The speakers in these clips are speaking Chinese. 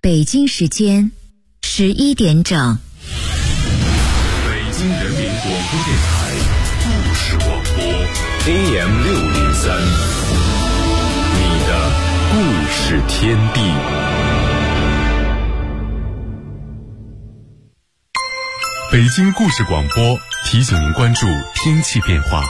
北京时间11点整。 北京人民广播电台故事广播 AM603， 你的故事天地。北京故事广播提醒您关注天气变化。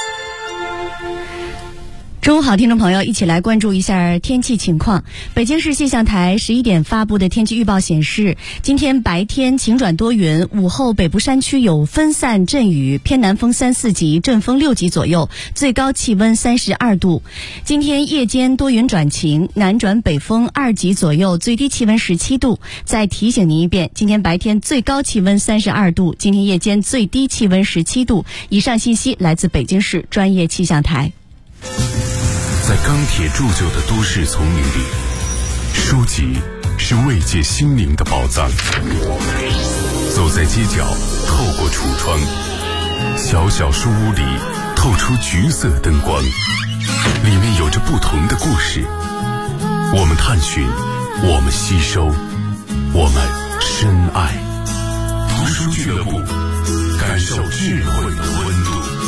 中午好，听众朋友，一起来关注一下天气情况。北京市气象台11点发布的天气预报显示，今天白天晴转多云，午后北部山区有分散阵雨，偏南风3、4级，阵风6级左右，最高气温32度。今天夜间多云转晴，南转北风2级左右，最低气温17度。再提醒您一遍，今天白天最高气温32度，今天夜间最低气温17度。以上信息来自北京市专业气象台。 在钢铁铸就的都市丛林里，书籍是慰藉心灵的宝藏。走在街角，透过橱窗，小小书屋里透出橘色灯光，里面有着不同的故事。我们探寻，我们吸收，我们深爱。读书俱乐部，感受智慧的温度。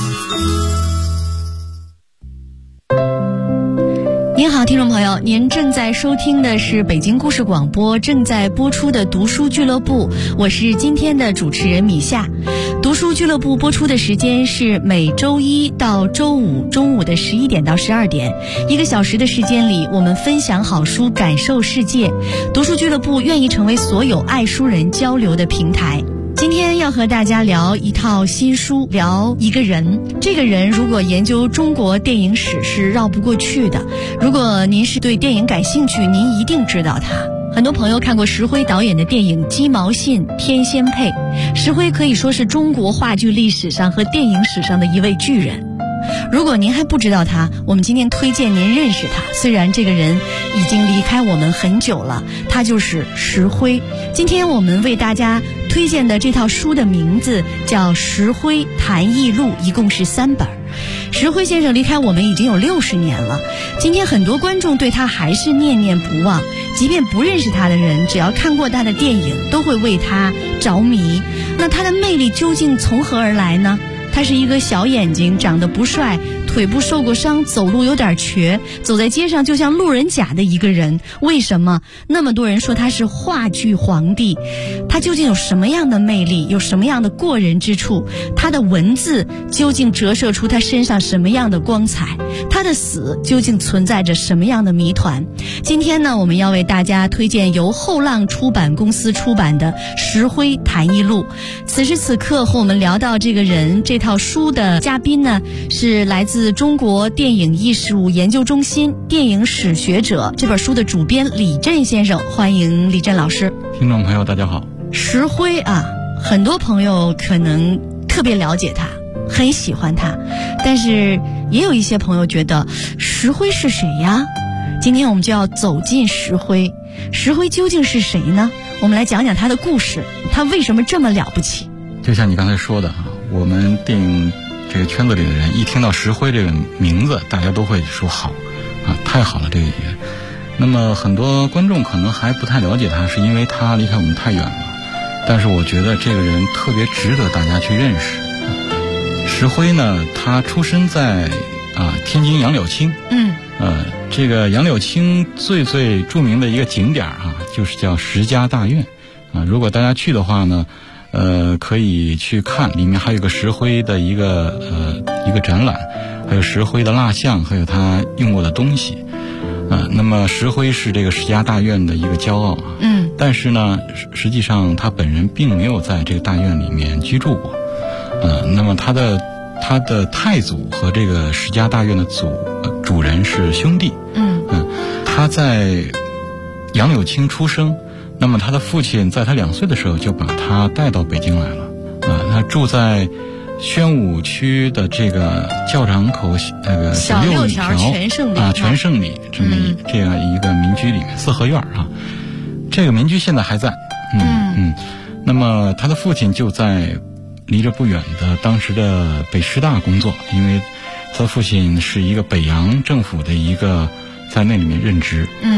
您好，听众朋友，您正在收听的是北京故事广播正在播出的读书俱乐部，我是今天的主持人米夏。读书俱乐部播出的时间是每周一到周五中午的11点到12点，1个小时的时间里，我们分享好书，感受世界。读书俱乐部愿意成为所有爱书人交流的平台。今天要和大家聊一套新书，聊一个人。这个人如果研究中国电影史是绕不过去的。如果您是对电影感兴趣，您一定知道他。很多朋友看过石辉导演的电影《鸡毛信》《天仙配》，石辉可以说是中国话剧历史上和电影史上的一位巨人。如果您还不知道他，我们今天推荐您认识他。虽然这个人已经离开我们很久了，他就是石辉。今天我们为大家推荐的这套书的名字叫《石辉谈艺录》，一共是3本。石辉先生离开我们已经有60年了，今天很多观众对他还是念念不忘，即便不认识他的人，只要看过他的电影，都会为他着迷。那他的魅力究竟从何而来呢？他是一个小眼睛，长得不帅，腿部受过伤，走路有点瘸，走在街上就像路人甲的一个人。为什么那么多人说他是话剧皇帝？他究竟有什么样的魅力，有什么样的过人之处？他的文字究竟折射出他身上什么样的光彩？他的死究竟存在着什么样的谜团？今天呢，我们要为大家推荐由后浪出版公司出版的《石辉谈艺录》。此时此刻和我们聊到这个人，这套书的嘉宾呢，是来自中国电影艺术研究中心电影史学者，这本书的主编李振先生。欢迎李振老师。 听众朋友大家好。 石辉啊，很多朋友可能特别了解他，很喜欢他，但是也有一些朋友觉得石辉是谁呀？今天我们就要走进石辉。石辉究竟是谁呢？我们来讲讲他的故事，他为什么这么了不起。 就像你刚才说的啊，我们电影这个圈子里的人一听到石辉这个名字，大家都会说好啊，太好了这个演员。那么很多观众可能还不太了解他，是因为他离开我们太远了。但是我觉得这个人特别值得大家去认识。石辉呢，他出生在天津杨柳青。这个杨柳青最著名的一个景点就是叫石家大院如果大家去的话呢，可以去看，里面还有个石辉的一个展览，还有石辉的蜡像，还有他用过的东西。那么石辉是这个石家大院的一个骄傲但是呢，实际上他本人并没有在这个大院里面居住过。那么他的太祖和这个石家大院的主人是兄弟。他在杨柳青出生，那么他的父亲在他2岁的时候就把他带到北京来了。他住在宣武区的这个教场口那个小六条全胜里全胜里这样一个民居里面，4合院这个民居现在还在。那么他的父亲就在离着不远的当时的北师大工作，因为他的父亲是一个北洋政府的一个在那里面任职。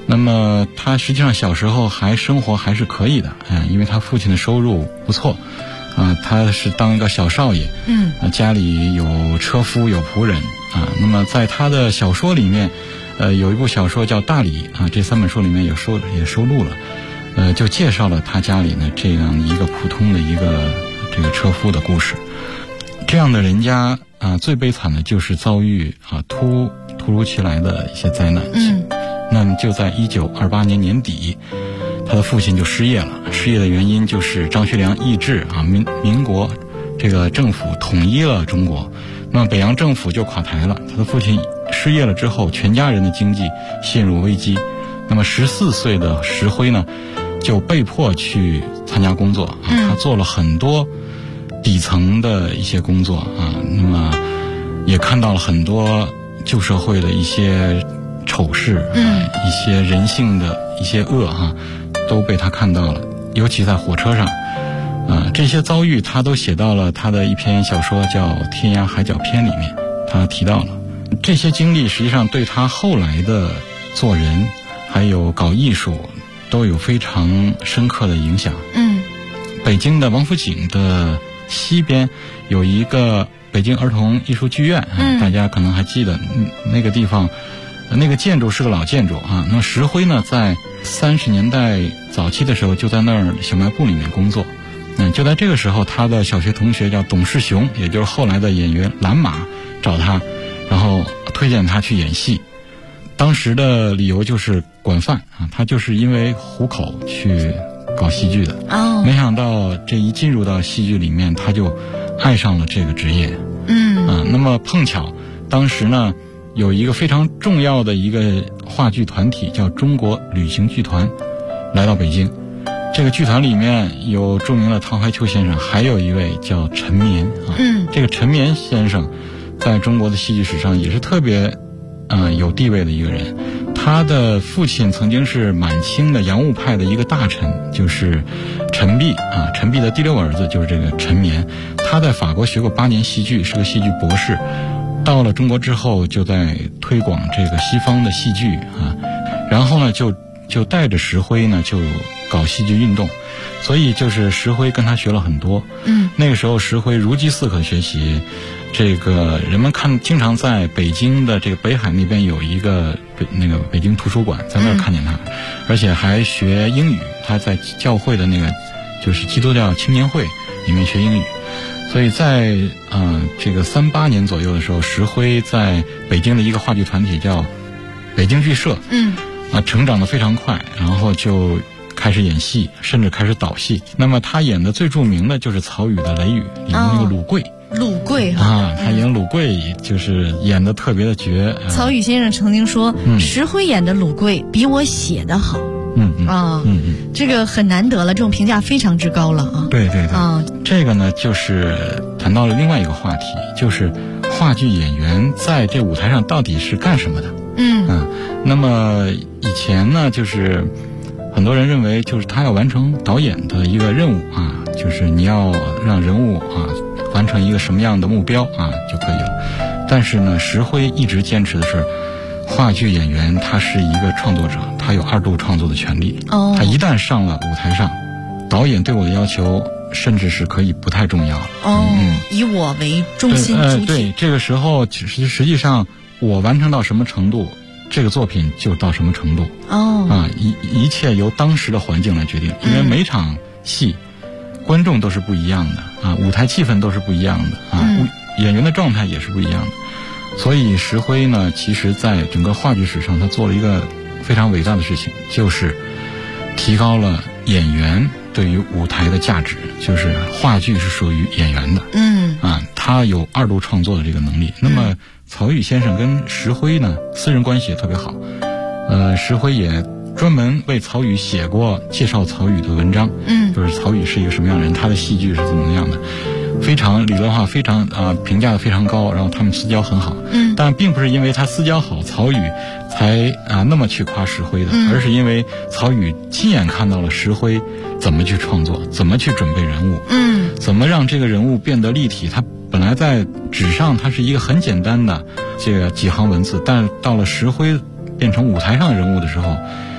那么他实际上小时候生活还是可以的，因为他父亲的收入不错，他是当一个小少爷，家里有车夫有仆人，那么在他的小说里面，有一部小说叫《大礼》这3本书里面也收录了，就介绍了他家里呢这样一个普通的一个这个车夫的故事。这样的人家最悲惨的就是遭遇突如其来的一些灾难。那么就在1928年年底，他的父亲就失业了。失业的原因就是张学良易帜民国这个政府统一了中国，那么北洋政府就垮台了。他的父亲失业了之后，全家人的经济陷入危机。那么14岁的石辉呢，就被迫去参加工作他做了很多底层的一些工作那么也看到了很多旧社会的一些丑事一些人性的一些恶都被他看到了，尤其在火车上这些遭遇他都写到了他的一篇小说叫《天涯海角篇》里面，他提到了这些经历，实际上对他后来的做人还有搞艺术都有非常深刻的影响。北京的王府井的西边有一个北京儿童艺术剧院大家可能还记得那个地方，那个建筑是个老建筑那么石辉呢，在30年代早期的时候就在那儿小卖部里面工作。就在这个时候，他的小学同学叫董世雄，也就是后来的演员蓝马找他，然后推荐他去演戏。当时的理由就是管饭他就是因为糊口去搞戏剧的没想到这一进入到戏剧里面，他就爱上了这个职业。那么碰巧当时呢有一个非常重要的一个话剧团体叫中国旅行剧团来到北京，这个剧团里面有著名的唐怀秋先生，还有一位叫陈绵这个陈绵先生在中国的戏剧史上也是特别有地位的一个人。他的父亲曾经是满清的洋务派的一个大臣，就是陈璧陈璧的第6个儿子就是这个陈绵。他在法国学过8年戏剧，是个戏剧博士，到了中国之后就在推广这个西方的戏剧然后呢就带着石辉呢就搞戏剧运动，所以就是石辉跟他学了很多。那个时候石辉如饥似渴学习，这个人们经常在北京的这个北海那边有一个那个北京图书馆，在那儿看见他而且还学英语，他在教会的那个就是基督教青年会里面学英语。所以在这个38年左右的时候，石辉在北京的一个话剧团体叫北京剧社成长得非常快，然后就开始演戏，甚至开始导戏。那么他演的最著名的就是曹禺的《雷雨》里面那个鲁贵。 鲁贵他演鲁贵就是演得特别的绝。 曹禺先生曾经说石辉演的鲁贵比我写的好。这个很难得了，这种评价非常之高了对这个呢就是谈到了另外一个话题，就是话剧演员在这舞台上到底是干什么的。那么以前呢就是很多人认为就是他要完成导演的一个任务就是你要让人物完成一个什么样的目标就可以了。但是呢石辉一直坚持的是话剧演员他是一个创作者，他有2度创作的权利。他一旦上了舞台上，导演对我的要求甚至是可以不太重要了。 以我为中心主体。 对，这个时候实际上我完成到什么程度，这个作品就到什么程度。一切由当时的环境来决定，因为每场戏观众都是不一样的舞台气氛都是不一样的演员的状态也是不一样的。所以石辉呢其实在整个话剧史上他做了一个非常伟大的事情，就是提高了演员对于舞台的价值，就是话剧是属于演员的。他有2度创作的这个能力。那么曹禺先生跟石辉呢私人关系也特别好，石辉也专门为曹禺写过介绍曹禺的文章，就是曹禺是一个什么样的人，他的戏剧是怎么样的，非常理论化，非常评价的非常高，然后他们私交很好。但并不是因为他私交好，曹禺才那么去夸石辉的，而是因为曹禺亲眼看到了石辉怎么去创作，怎么去准备人物，怎么让这个人物变得立体。他本来在纸上它是一个很简单的这个几行文字，但到了石辉变成舞台上的人物的时候，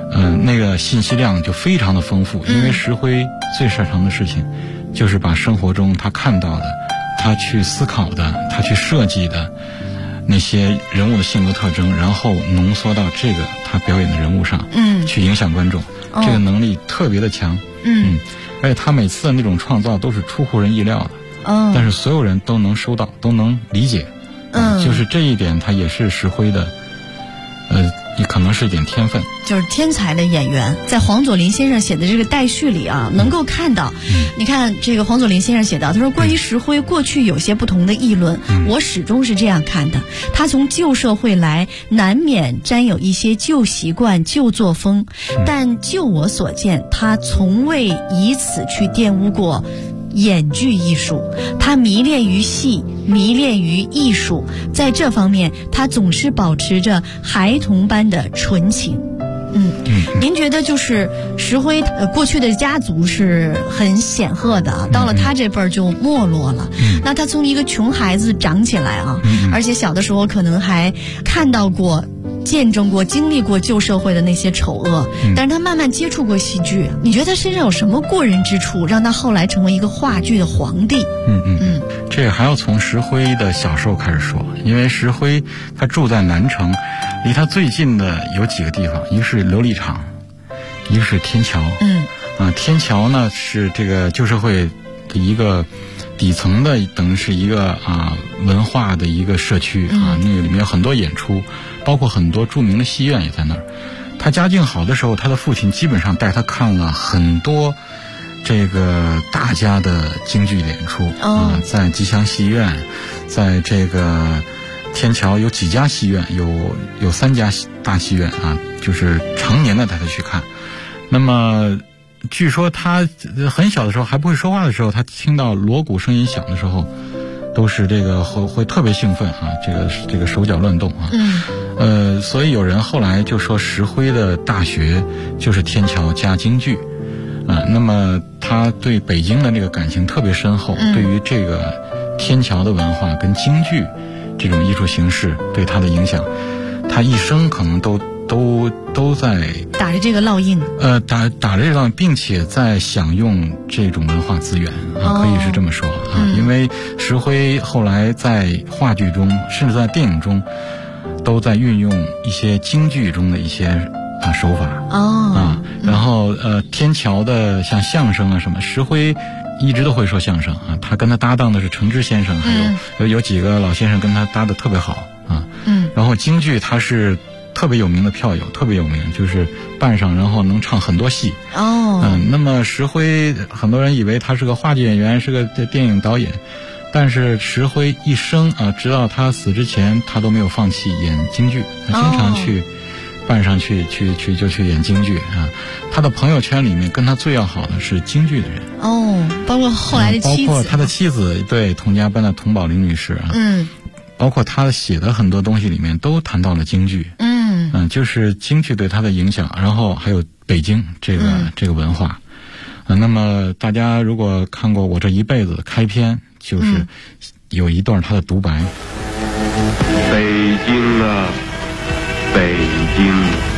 那个信息量就非常的丰富，因为石辉最擅长的事情就是把生活中他看到的，他去思考的，他去设计的那些人物的性格特征，然后浓缩到这个他表演的人物上，去影响观众，这个能力特别的强，而且他每次的那种创造都是出乎人意料的，但是所有人都能收到，都能理解，就是这一点他也是石辉的，也可能是一点天分， 就是天才的演员。在黄佐临先生写的这个待续里啊，能够看到，你看这个黄佐临先生写到，他说关于石辉过去有些不同的议论，我始终是这样看的，他从旧社会来，难免沾有一些旧习惯、旧作风，但就我所见，他从未以此去玷污过演剧艺术，他迷恋于戏，迷恋于艺术，在这方面他总是保持着孩童般的纯情。您觉得就是石辉过去的家族是很显赫的，到了他这辈儿就没落了，那他从一个穷孩子长起来啊，而且小的时候可能还看到过、见证过、经历过旧社会的那些丑恶，但是他慢慢接触过戏剧，你觉得他身上有什么过人之处，让他后来成为一个话剧的皇帝？ 这个还要从石辉的小时候开始说，因为石辉他住在南城，离他最近的有几个地方，一个是琉璃厂，一个是天桥。天桥呢是这个旧社会的一个底层的，等于是一个文化的一个社区那个里面有很多演出，包括很多著名的戏院也在那儿。他家境好的时候，他的父亲基本上带他看了很多这个大家的京剧演出在吉祥戏院，在这个天桥有几家戏院，有3家大戏院就是常年的带他去看。那么据说他很小的时候还不会说话的时候，他听到锣鼓声音响的时候，都是这个会特别兴奋这个手脚乱动所以有人后来就说石辉的大学就是天桥加京剧那么他对北京的这个感情特别深厚，对于这个天桥的文化跟京剧这种艺术形式对他的影响，他一生可能都在打着这个烙印， 打着这个烙印，并且在享用这种文化资源可以是这么说因为石辉后来在话剧中，甚至在电影中，都在运用一些京剧中的一些手法然后天桥的像相声什么，石辉一直都会说相声他跟他搭档的是程之先生，还有几个老先生跟他搭的特别好然后京剧他是特别有名的票友，特别有名，就是扮上然后能唱很多戏那么石辉很多人以为他是个话剧演员，是个电影导演，但是石辉一生直到他死之前，他都没有放弃演京剧，他经常去扮上去演京剧他的朋友圈里面跟他最要好的是京剧的人包括后来的妻子， 包括他的妻子，对，佟家班的佟宝玲女士包括他写的很多东西里面都谈到了京剧就是京剧对他的影响，然后还有北京这个文化那么大家如果看过《我这一辈子》开篇，就是有一段他的独白北京北京，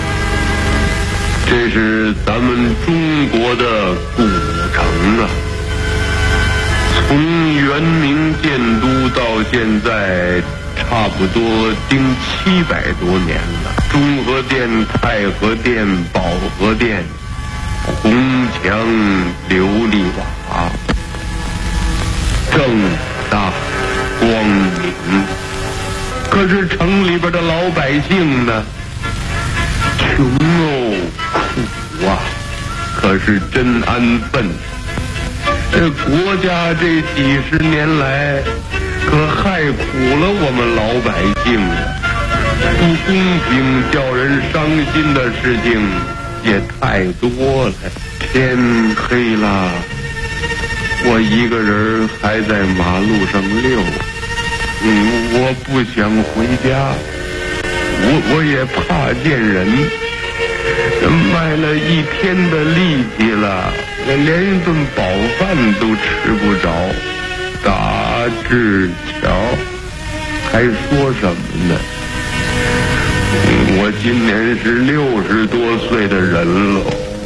这是咱们中国的古城从元明建都到现在差不多经700多年了，中和殿、太和殿、保和殿，红墙琉璃瓦，正大光明。可是城里边的老百姓呢，穷苦可是真安分。国家这几十年来可害苦了我们老百姓不公平叫人伤心的事情也太多了。天黑了，我一个人还在马路上溜我不想回家，我也怕见人，卖了一天的力气了，连一顿饱饭都吃不着。大志桥还说什么呢？ 我今年是60多岁的人了，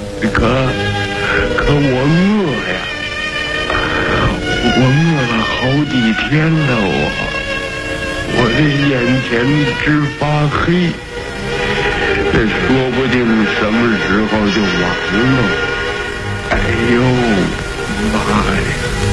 可我饿呀，我饿了好几天了，我这眼前直发黑，这说不定什么时候就完了。哎呦妈呀！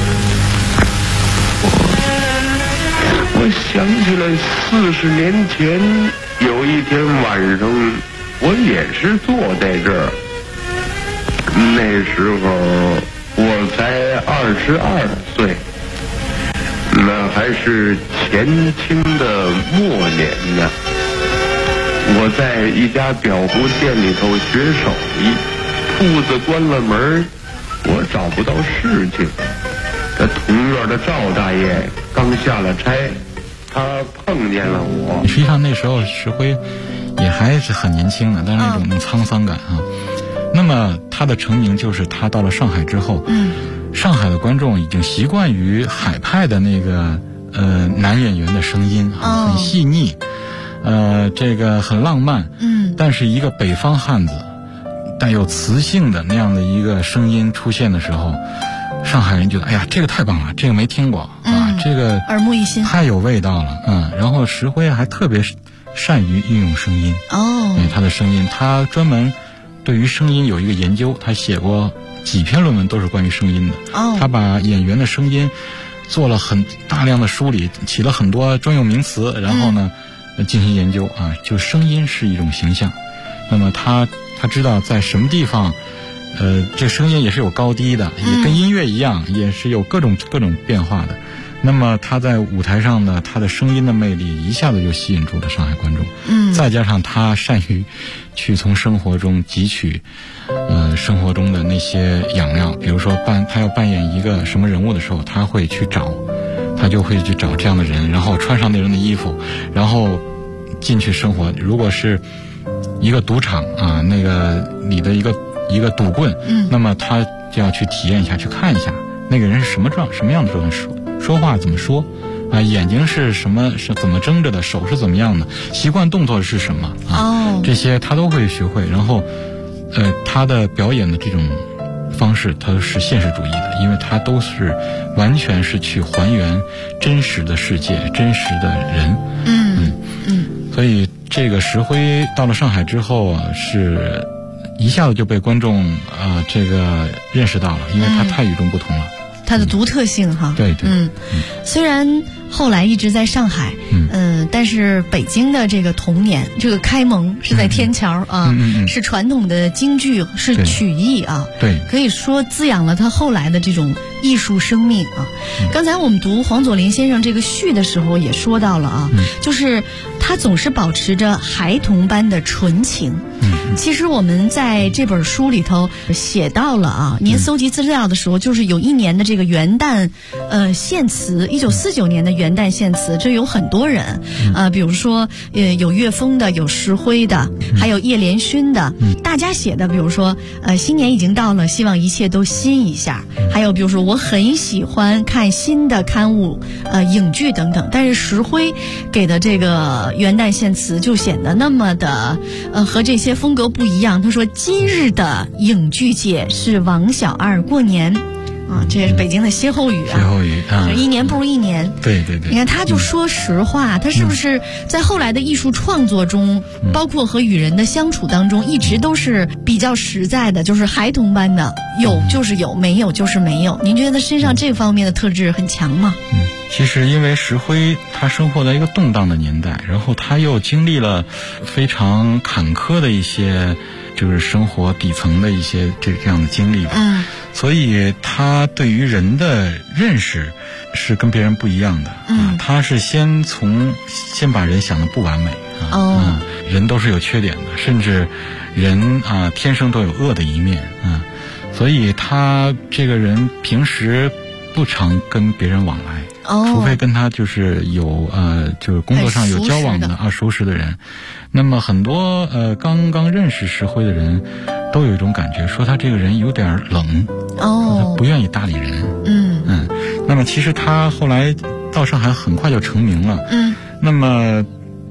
我想起来40年前有一天晚上，我也是坐在这儿，那时候我才22岁，那还是前清的末年呢。我在一家裱糊店里头学手艺，铺子关了门，我找不到事情。这同院的赵大爷刚下了差，他碰见了我。 实际上那时候石辉也还是很年轻的，但是那种沧桑感啊。那么他的成名就是他到了上海之后，上海的观众已经习惯于海派的那个男演员的声音啊，很细腻，这个很浪漫，但是一个北方汉子带有磁性的那样的一个声音出现的时候，上海人觉得哎呀，这个太棒了，这个没听过啊，这个耳目一新， 太有味道了，然后石辉还特别善于运用声音他的声音，他专门对于声音有一个研究，他写过几篇论文都是关于声音的他把演员的声音做了很大量的梳理，起了很多专用名词，然后呢进行研究就声音是一种形象，那么他知道在什么地方这声音也是有高低的，也跟音乐一样，也是有各种变化的。那么他在舞台上的他的声音的魅力一下子就吸引住了上海观众，再加上他善于去从生活中汲取生活中的那些养料，比如说他要扮演一个什么人物的时候，他就会去找这样的人，然后穿上那人的衣服，然后进去生活。如果是一个赌场那个里的一个赌棍，那么他就要去体验一下，去看一下那个人是什么样的状态，说话怎么说眼睛是怎么睁着的，手是怎么样的，习惯动作是什么这些他都会学会。然后他的表演的这种方式他是现实主义的，因为他都是完全是去还原真实的世界，真实的人。所以这个石辉到了上海之后是一下子就被观众这个认识到了，因为他太与众不同了， 它的独特性对， 虽然后来一直在上海，但是北京的这个童年，这个开蒙是在天桥是传统的京剧，是曲艺对， 可以说滋养了他后来的这种艺术生命刚才我们读黄佐临先生这个序的时候也说到了就是他总是保持着孩童般的纯情。其实我们在这本书里头写到了您搜集资料的时候，就是有一年的这个元旦献词，1949年的元旦献词，这有很多人比如说有岳峰的，有石辉的，还有叶连勋的，大家写的比如说新年已经到了，希望一切都新一下，还有比如说我很喜欢看新的刊物影剧等等。但是石辉给的这个元旦献词就显得那么的和这些风格不一样。他说今日的影剧界是王小二过年这也是北京的歇后语一年不如一年。 对， 你看他就说实话，他是不是在后来的艺术创作中，包括和与人的相处当中，一直都是比较实在的，就是孩童般的，有就是有，没有就是没有。您觉得他身上这方面的特质很强吗？ 其实因为石辉他生活在一个动荡的年代，然后他又经历了非常坎坷的一些就是生活底层的一些这样的经历吧，所以他对于人的认识是跟别人不一样的他是先把人想得不完美人都是有缺点的，甚至人天生都有恶的一面所以他这个人平时不常跟别人往来除非跟他就是有就是工作上有交往的熟识的人。那么很多刚刚认识石辉的人都有一种感觉，说他这个人有点冷他不愿意搭理人那么其实他后来到上海很快就成名了那么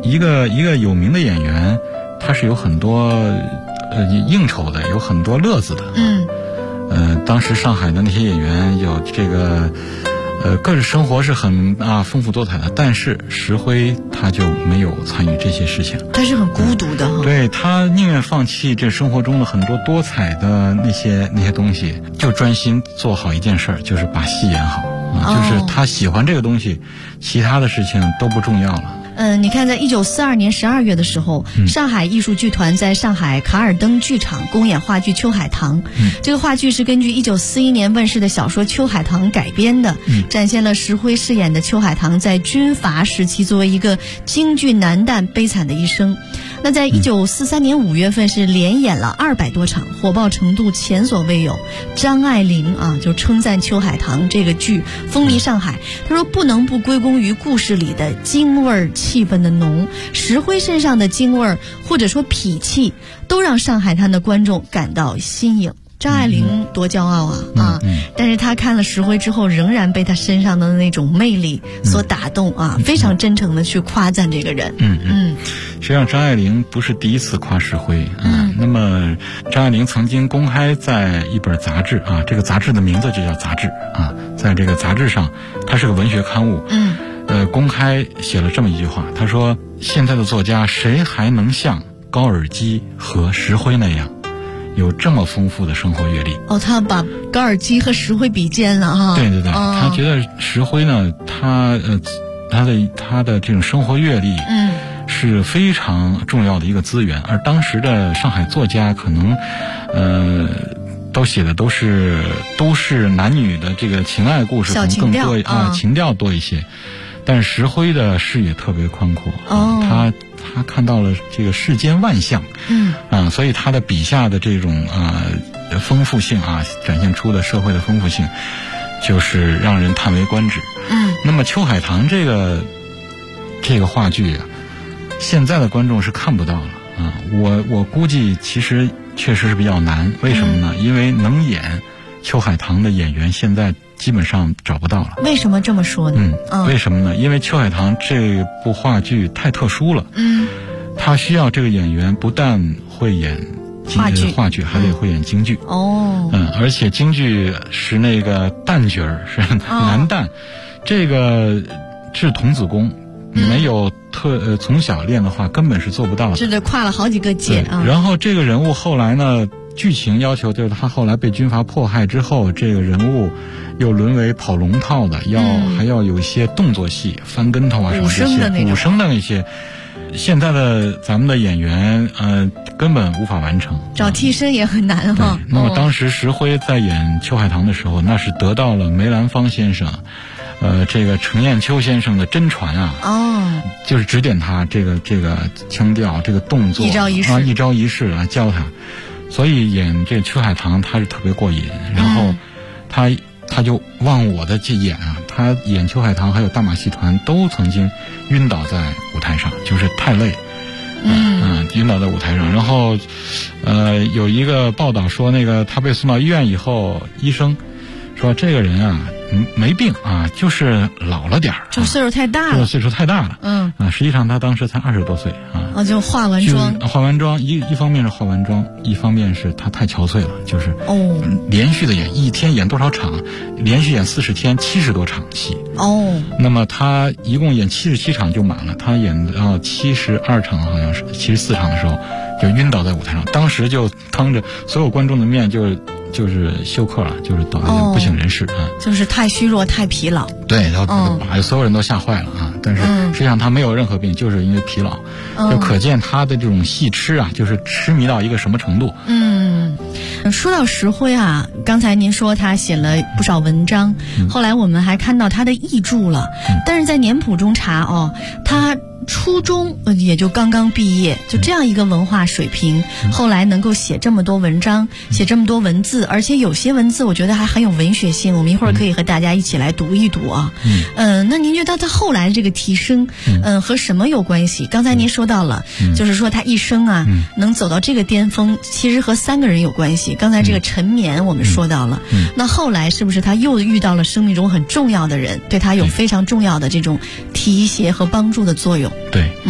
一个有名的演员，他是有很多应酬的，有很多乐子的。当时上海的那些演员有这个个人生活是很丰富多彩的，但是石辉他就没有参与这些事情， 他是很孤独的对，他宁愿放弃这生活中的很多多彩的那些东西，就专心做好一件事儿，就是把戏演好就是他喜欢这个东西，其他的事情都不重要了。 你看，在1942年12月的时候，上海艺术剧团在上海卡尔登剧场公演话剧《秋海棠》。这个话剧是根据1941年问世的小说《秋海棠》改编的，展现了石辉饰演的秋海棠在军阀时期作为一个京剧男旦悲惨的一生。那在1943年5月份是连演了200多场，火爆程度前所未有。张爱玲就称赞《秋海棠》这个剧风靡上海，她说不能不归功于故事里的京味儿气氛的浓，石辉身上的京味儿或者说痞气，都让上海滩的观众感到新颖。张爱玲多骄傲但是她看了石辉之后，仍然被他身上的那种魅力所打动非常真诚的去夸赞这个人。 实际上张爱玲不是第一次夸石辉那么张爱玲曾经公开在一本杂志这个杂志的名字就叫杂志在这个杂志上，它是个文学刊物公开写了这么一句话，他说现在的作家谁还能像高尔基和石辉那样有这么丰富的生活阅历他把高尔基和石辉比肩了对，他觉得石辉呢，他的这种生活阅历是非常重要的一个资源，而当时的上海作家可能都写的都是男女的这个情爱故事可能更多情调多一些，但是石辉的视野特别宽阔他看到了这个世间万象所以他的笔下的这种丰富性展现出的社会的丰富性就是让人叹为观止那么秋海棠这个话剧现在的观众是看不到了我估计其实确实是比较难，为什么呢因为能演秋海棠的演员现在基本上找不到了。 为什么这么说呢为什么呢因为秋海棠这部话剧太特殊了他需要这个演员不但会演话剧还得会演京剧而且京剧是那个旦角儿是男旦这个是童子功没有从小练的话根本是做不到的， 是跨了好几个界然后这个人物后来呢剧情要求就是他后来被军阀迫害之后，这个人物又沦为跑龙套的，还要有一些动作戏，翻跟头什么这些武生的那些，现在的咱们的演员根本无法完成， 找替身也很难那么当时石辉在演秋海棠的时候，那是得到了梅兰芳先生这个程砚秋先生的真传就是指点他这个腔调这个动作一招一式来教他，所以演这秋海棠他是特别过瘾然后他就忘我的去演他演秋海棠还有大马戏团都曾经晕倒在舞台上，就是太累晕倒在舞台上，然后有一个报道说那个他被送到医院以后，医生说这个人没病就是老了点儿， 就岁数太大了， 岁数太大了实际上他当时才20多岁就化完妆一方面是化完妆，一方面是他太憔悴了，就是连续的演一天演多少场，连续演40天70多场戏那么他一共演77场就满了，他演到72场好像是74场的时候就晕倒在舞台上，当时就当着所有观众的面就是休克了，就是倒在不省人事就是太虚弱太疲劳， 对，然后把所有人都吓坏了但是实际上他没有任何病，就是因为疲劳就可见他的这种戏痴就是痴迷到一个什么程度说到石辉刚才您说他写了不少文章后来我们还看到他的译著了但是在年谱中查他初中也就刚刚毕业，就这样一个文化水平后来能够写这么多文章写这么多文字，而且有些文字我觉得还很有文学性，我们一会儿可以和大家一起来读一读那您觉得他后来这个提升和什么有关系？刚才您说到了就是说他一生能走到这个巅峰其实和3个人有关系，刚才这个陈绵我们说到了那后来是不是他又遇到了生命中很重要的人，对他有非常重要的这种提携和帮助的作用？ 对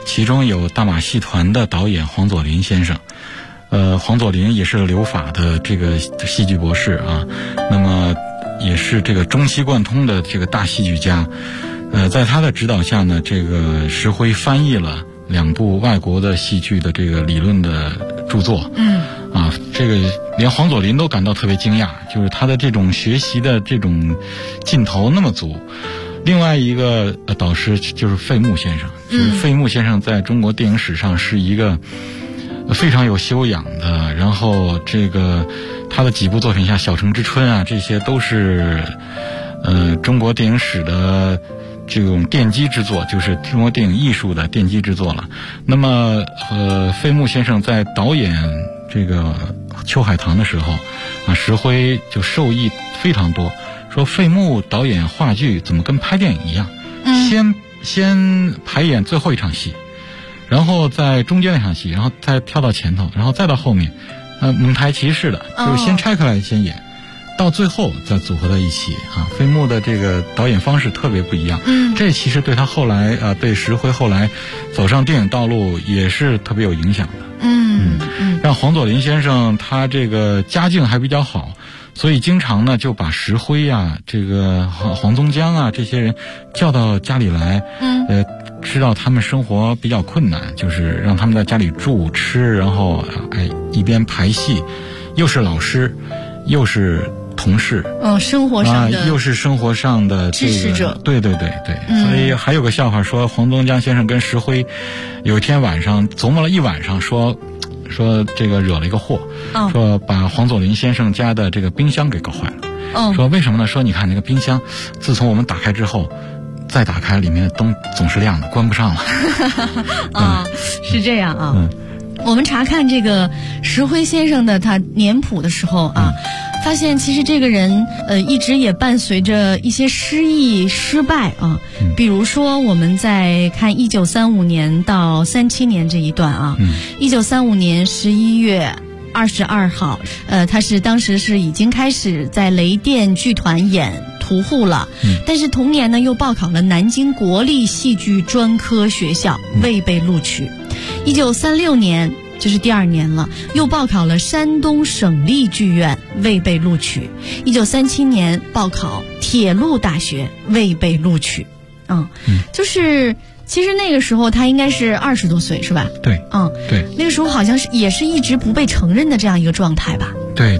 其中有大马戏团的导演黄佐临先生。黄佐临也是留法的这个戏剧博士啊，那么也是这个中西贯通的这个大戏剧家。在他的指导下呢，这个石辉翻译了2部外国的戏剧的这个理论的著作。这个连黄佐临都感到特别惊讶，就是他的这种学习的这种劲头那么足。另外一个导师就是费穆先生，就是费穆先生在中国电影史上是一个非常有修养的，然后这个他的几部作品像《小城之春》啊，这些都是中国电影史的这种奠基之作，就是中国电影艺术的奠基之作了。那么费穆先生在导演这个秋海棠的时候啊，石辉就受益非常多，说费穆导演话剧怎么跟拍电影一样，先排演最后一场戏，然后在中间那场戏，然后再跳到前头，然后再到后面，蒙太奇式的，就是先拆开来先演，到最后再组合在一起啊。费穆的这个导演方式特别不一样，这其实对他后来对石辉后来走上电影道路也是特别有影响的。让黄佐临先生他这个家境还比较好，所以经常呢就把石辉啊、这个黄宗江啊这些人叫到家里来，知道他们生活比较困难，就是让他们在家里住吃，然后一边排戏，又是老师，又是同事， 生活上的又是生活上的支持者， 对。所以还有个笑话说，黄宗江先生跟石辉有一天晚上琢磨了一晚上，说这个惹了一个祸，说把黄佐临先生家的这个冰箱给搞坏了。说为什么呢？说你看那个冰箱，自从我们打开之后，再打开里面的灯总是亮的，关不上了。 是这样啊。我们查看这个石辉先生的他年谱的时候啊，发现其实这个人一直也伴随着一些失意失败啊。比如说我们在看1935年到37年这一段啊，1935年11月22号，他是当时是已经开始在雷电剧团演屠户了，但是同年呢又报考了南京国立戏剧专科学校，未被录取。1936年就是第2年了，又报考了山东省立剧院，未被录取。1937年报考铁路大学，未被录取。就是其实那个时候他应该是20多岁，是吧？ 对，对， 那个时候好像是也是一直不被承认的这样一个状态吧？ 对，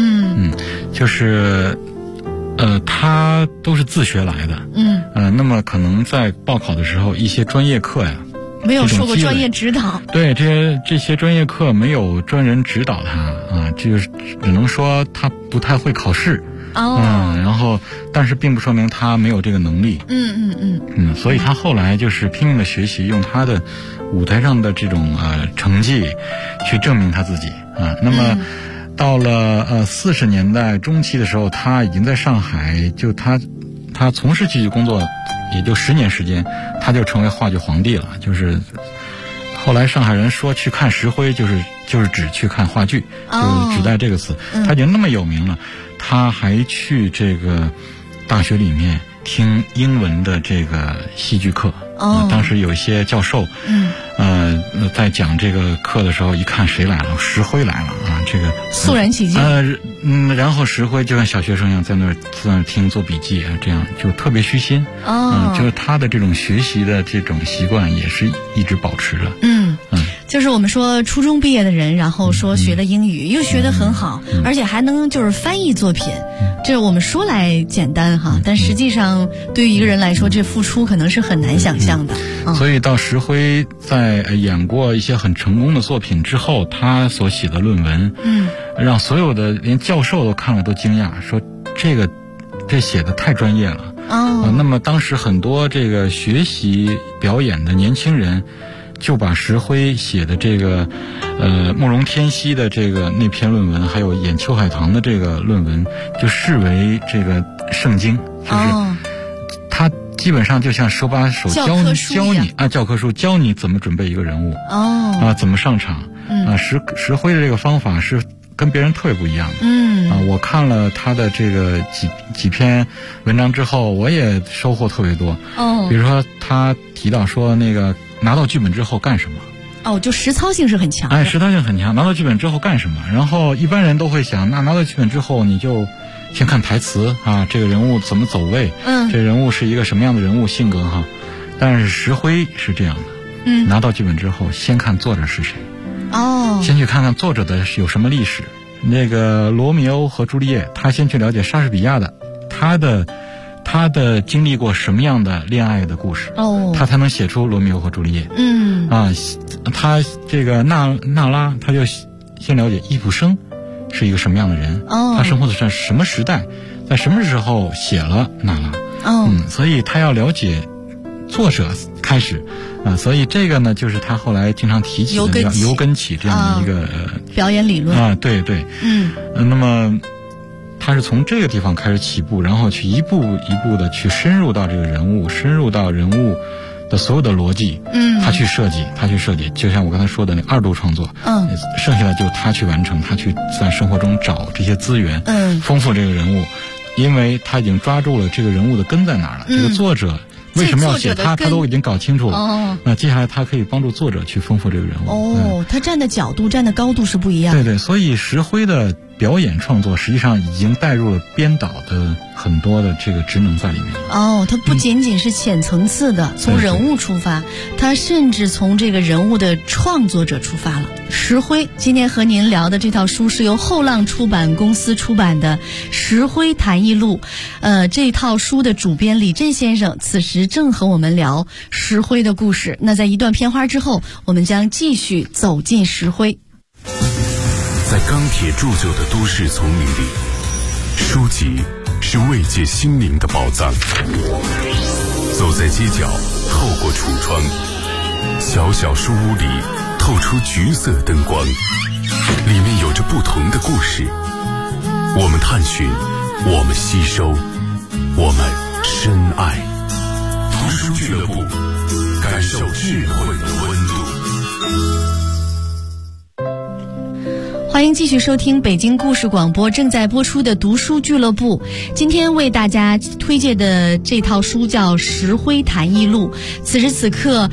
就是他都是自学来的，那么可能在报考的时候一些专业课呀， 没有受过专业指导， 对，这些专业课没有专人指导他就是只能说他不太会考试。然后但是并不说明他没有这个能力。所以他后来就是拼命的学习，用他的舞台上的这种成绩去证明他自己那么到了40年代中期的时候，他已经在上海，就他从事戏剧工作也就10年时间，他就成为话剧皇帝了。就是后来上海人说去看石辉，就是只去看话剧，就是只带这个词。他已经那么有名了，他还去这个大学里面听英文的这个戏剧课。当时有一些教授在讲这个课的时候，一看谁来了，石辉来了这个肃然起敬。 然后石辉就像小学生一样在那儿听做笔记这样就特别虚心。就是他的这种学习的这种习惯也是一直保持着。 就是我们说初中毕业的人，然后说学了英语，又学得很好，而且还能就是翻译作品，这我们说来简单但实际上对于一个人来说，这付出可能是很难想象的。 所以到石辉在演过一些很成功的作品之后，他所写的论文，让所有的连教授都看了都惊讶，说这写的太专业了。那么当时很多这个学习表演的年轻人，就把石辉写的这个慕容天熙的这个那篇论文，还有演秋海棠的这个论文，就视为这个圣经，就是他基本上就像手把手教你教科书教你怎么准备一个人物怎么上场石辉的这个方法是跟别人特别不一样的。我看了他的这个几篇文章之后，我也收获特别多。比如说他提到说那个拿到剧本之后干什么。 哦，就实操性是很强的。 实操性很强。拿到剧本之后干什么？然后一般人都会想，那拿到剧本之后，你就先看台词啊，这个人物怎么走位，这人物是一个什么样的人物性格哈。但是石灰是这样的，拿到剧本之后，先看作者是谁。先去看看作者的有什么历史。那个罗密欧和朱丽叶，他先去了解莎士比亚的，他的经历过什么样的恋爱的故事，他才能写出罗密欧和朱丽叶。他这个娜拉，他就先了解易卜生是一个什么样的人，他生活的是什么时代，在什么时候写了娜拉。所以他要了解作者开始所以这个呢，就是他后来经常提起的尤根起这样的一个表演理论对。那么他是从这个地方开始起步，然后去一步一步的去深入到这个人物，深入到人物的所有的逻辑，他去设计，就像我刚才说的那二度创作，剩下的就他去完成，他去在生活中找这些资源，丰富这个人物，因为他已经抓住了这个人物的根在哪儿了，这个作者为什么要写他都已经搞清楚了。那接下来他可以帮助作者去丰富这个人物。 他站的角度、站的高度是不一样的。 对，所以石灰的表演创作实际上已经带入了编导的很多的这个职能在里面了。 它不仅仅是浅层次的从人物出发，他甚至从这个人物的创作者出发了。石灰今天和您聊的这套书是由后浪出版公司出版的《石灰谈艺录》。这套书的主编李振先生此时正和我们聊石灰的故事。那在一段片花之后，我们将继续走进石灰。 在钢铁铸就的都市丛林里，书籍是慰藉心灵的宝藏。走在街角，透过橱窗，小小书屋里透出橘色灯光，里面有着不同的故事。我们探寻，我们吸收，我们深爱。读书俱乐部，感受智慧的温度。 欢迎继续收听北京故事广播正在播出的读书俱乐部。今天为大家推荐的这套书叫《石灰谈艺录》。此时此刻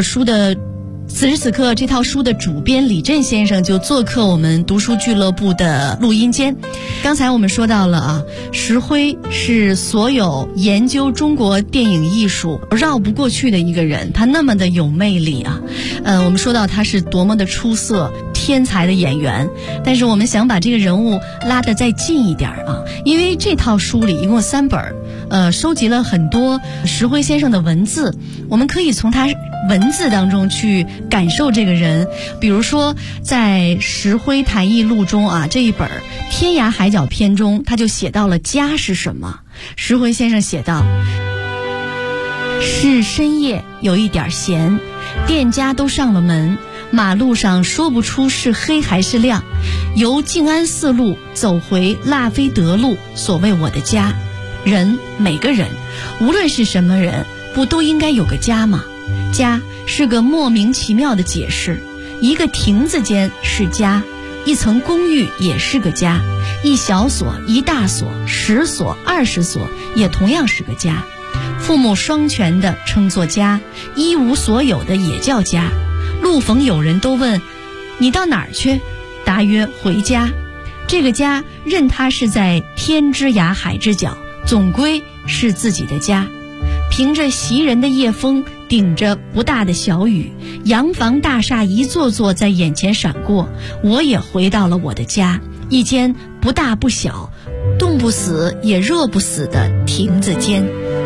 这套书的主编李振先生就做客我们读书俱乐部的录音间。刚才我们说到了石灰是所有研究中国电影艺术绕不过去的一个人，他那么的有魅力我们说到他是多么的出色天才的演员，但是我们想把这个人物拉得再近一点因为这套书里一共3本收集了很多石灰先生的文字，我们可以从他文字当中去感受这个人。比如说在《石灰谈艺录》中这一本《天涯海角篇》中，他就写到了家是什么。石灰先生写道：是深夜有一点闲，店家都上了门，马路上说不出是黑还是亮，由静安寺路走回拉菲德路，所谓我的家。每个人无论是什么人，不都应该有个家吗？家是个莫名其妙的解释，一个亭子间是家，一层公寓也是个家，一小所一大所10所20所也同样是个家。父母双全的称作家，一无所有的也叫家。路逢有人都问你到哪儿去，答曰回家。这个家任他是在天之涯海之角，总归是自己的家。凭着袭人的夜风，顶着不大的小雨，洋房大厦一座座在眼前闪过，我也回到了我的家，一间不大不小，冻不死也热不死的亭子间。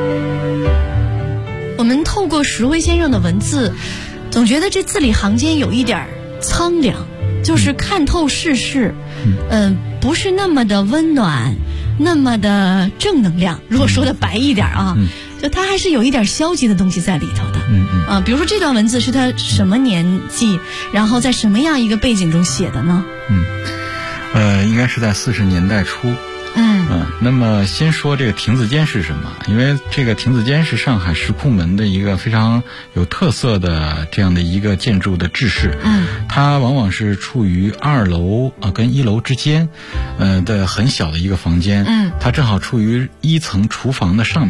我们透过石灰先生的文字，总觉得这字里行间有一点苍凉，就是看透世事，不是那么的温暖，那么的正能量。如果说的白一点就他还是有一点消极的东西在里头的。比如说这段文字是他什么年纪，然后在什么样一个背景中写的呢？ 应该是在40年代初。那么先说这个亭子间是什么？因为这个亭子间是上海石库门的一个非常有特色的这样的一个建筑的制式。它往往是处于2楼跟1楼之间的很小的一个房间。它正好处于1层厨房的上面，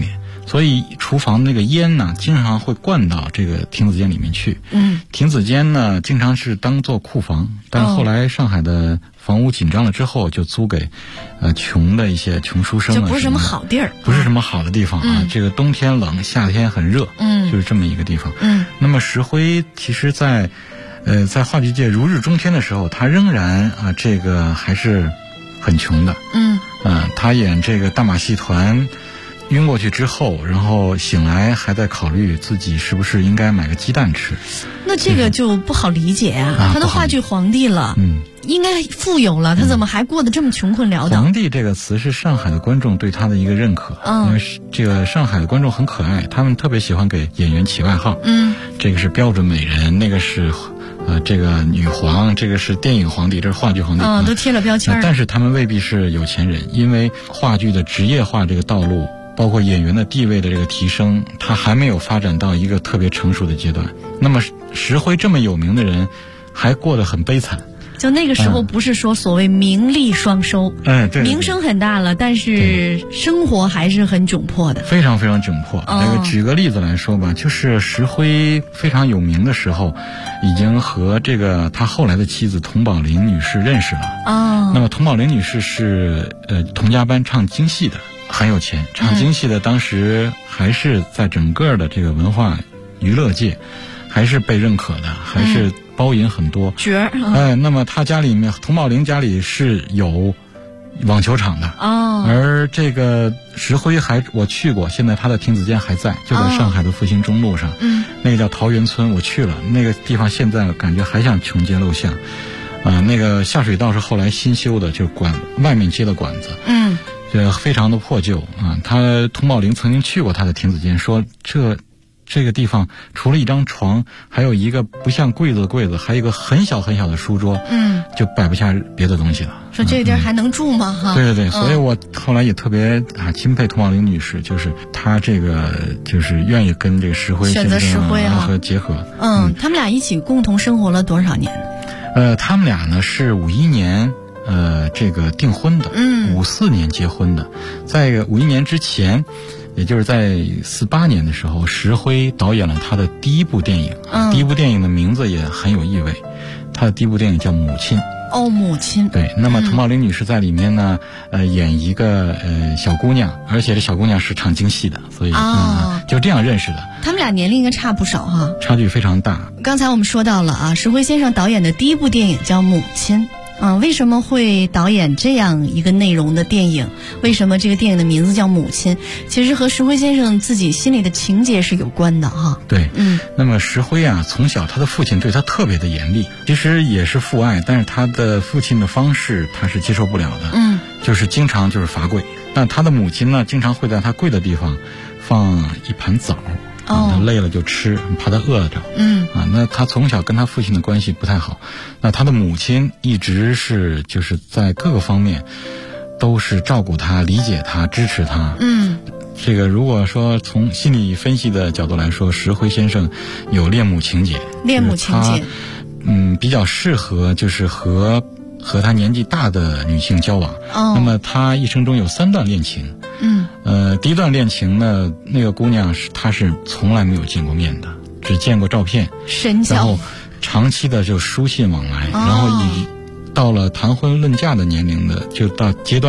所以厨房那个烟呢，经常会灌到这个亭子间里面去。亭子间呢，经常是当做库房，但后来上海的房屋紧张了之后，就租给穷的一些穷书生， 就不是什么好地儿， 不是什么好的地方啊。这个冬天冷，夏天很热，就是这么一个地方。那么石灰其实在话剧界如日中天的时候，他仍然这个还是很穷的。他演这个大马戏团晕过去之后，然后醒来还在考虑自己是不是应该买个鸡蛋吃。 那这个就不好理解啊！他都话剧皇帝了，应该富有了，他怎么还过得这么穷困潦倒？ 皇帝这个词是上海的观众对他的一个认可，因为这个上海的观众很可爱，他们特别喜欢给演员起外号。这个是标准美人，那个是这个女皇，这个是电影皇帝，这是话剧皇帝， 都贴了标签。 但是他们未必是有钱人，因为话剧的职业化这个道路，包括演员的地位的这个提升，它还没有发展到一个特别成熟的阶段。那么石灰这么有名的人，还过得很悲惨。 就那个时候不是说所谓名利双收， 对， 名声很大了，但是生活还是很窘迫的， 非常非常窘迫。那个举个例子来说吧，就是石灰非常有名的时候，已经和这个他后来的妻子佟宝玲女士认识了。那么佟宝玲女士是佟家班唱京戏的，很有钱，唱京戏的当时还是在整个的这个文化娱乐界还是被认可的，还是包银很多角儿。 那么他家里面，佟宝玲家里是有网球场的。而这个石灰我去过，现在他的亭子间还在，就在上海的复兴中路上。那个叫桃源村，我去了，那个地方现在感觉还像穷街陋巷。那个下水道是后来新修的，就是外面接的管子。这非常的破旧佟宝玲曾经去过他的亭子间，说这个地方除了一张床，还有一个不像柜子的柜子，还有一个很小很小的书桌，就摆不下别的东西了。 说这个地儿还能住吗？ 对，所以我后来也特别钦佩佟宝玲女士，就是她这个就是愿意跟这个石灰先生选择石灰和结合。 他们俩一起共同生活了多少年？ 他们俩呢是51年这个订婚的，54年结婚的。在51年之前，也就是在48年的时候，石灰导演了他的第一部电影。第一部电影的名字也很有意味，他的第一部电影叫《母亲》。 母亲。 对，那么佟宝玲女士在里面呢，演一个小姑娘，而且这小姑娘是唱京戏的，所以就这样认识的。 他们俩年龄应该差不少哈， 差距非常大。 刚才我们说到了石灰先生导演的第一部电影叫《母亲》。为什么会导演这样一个内容的电影？为什么这个电影的名字叫《母亲》？其实和石灰先生自己心里的情节是有关的哈。 对，那么石灰从小他的父亲对他特别的严厉，其实也是父爱，但是他的父亲的方式他是接受不了的，就是经常就是罚跪。那他的母亲呢，经常会在他跪的地方放一盘枣。他累了就吃，怕他饿着。那他从小跟他父亲的关系不太好，那他的母亲一直是就是在各个方面都是照顾他、理解他、支持他。这个如果说从心理分析的角度来说，石灰先生有恋母情节，比较适合就是和他年纪大的女性交往。那么他一生中有3段恋情。第一段恋情呢，那个姑娘她是从来没有见过面的，只见过照片，然后长期的就书信往来，然后到了谈婚论嫁的年龄的，就到阶段。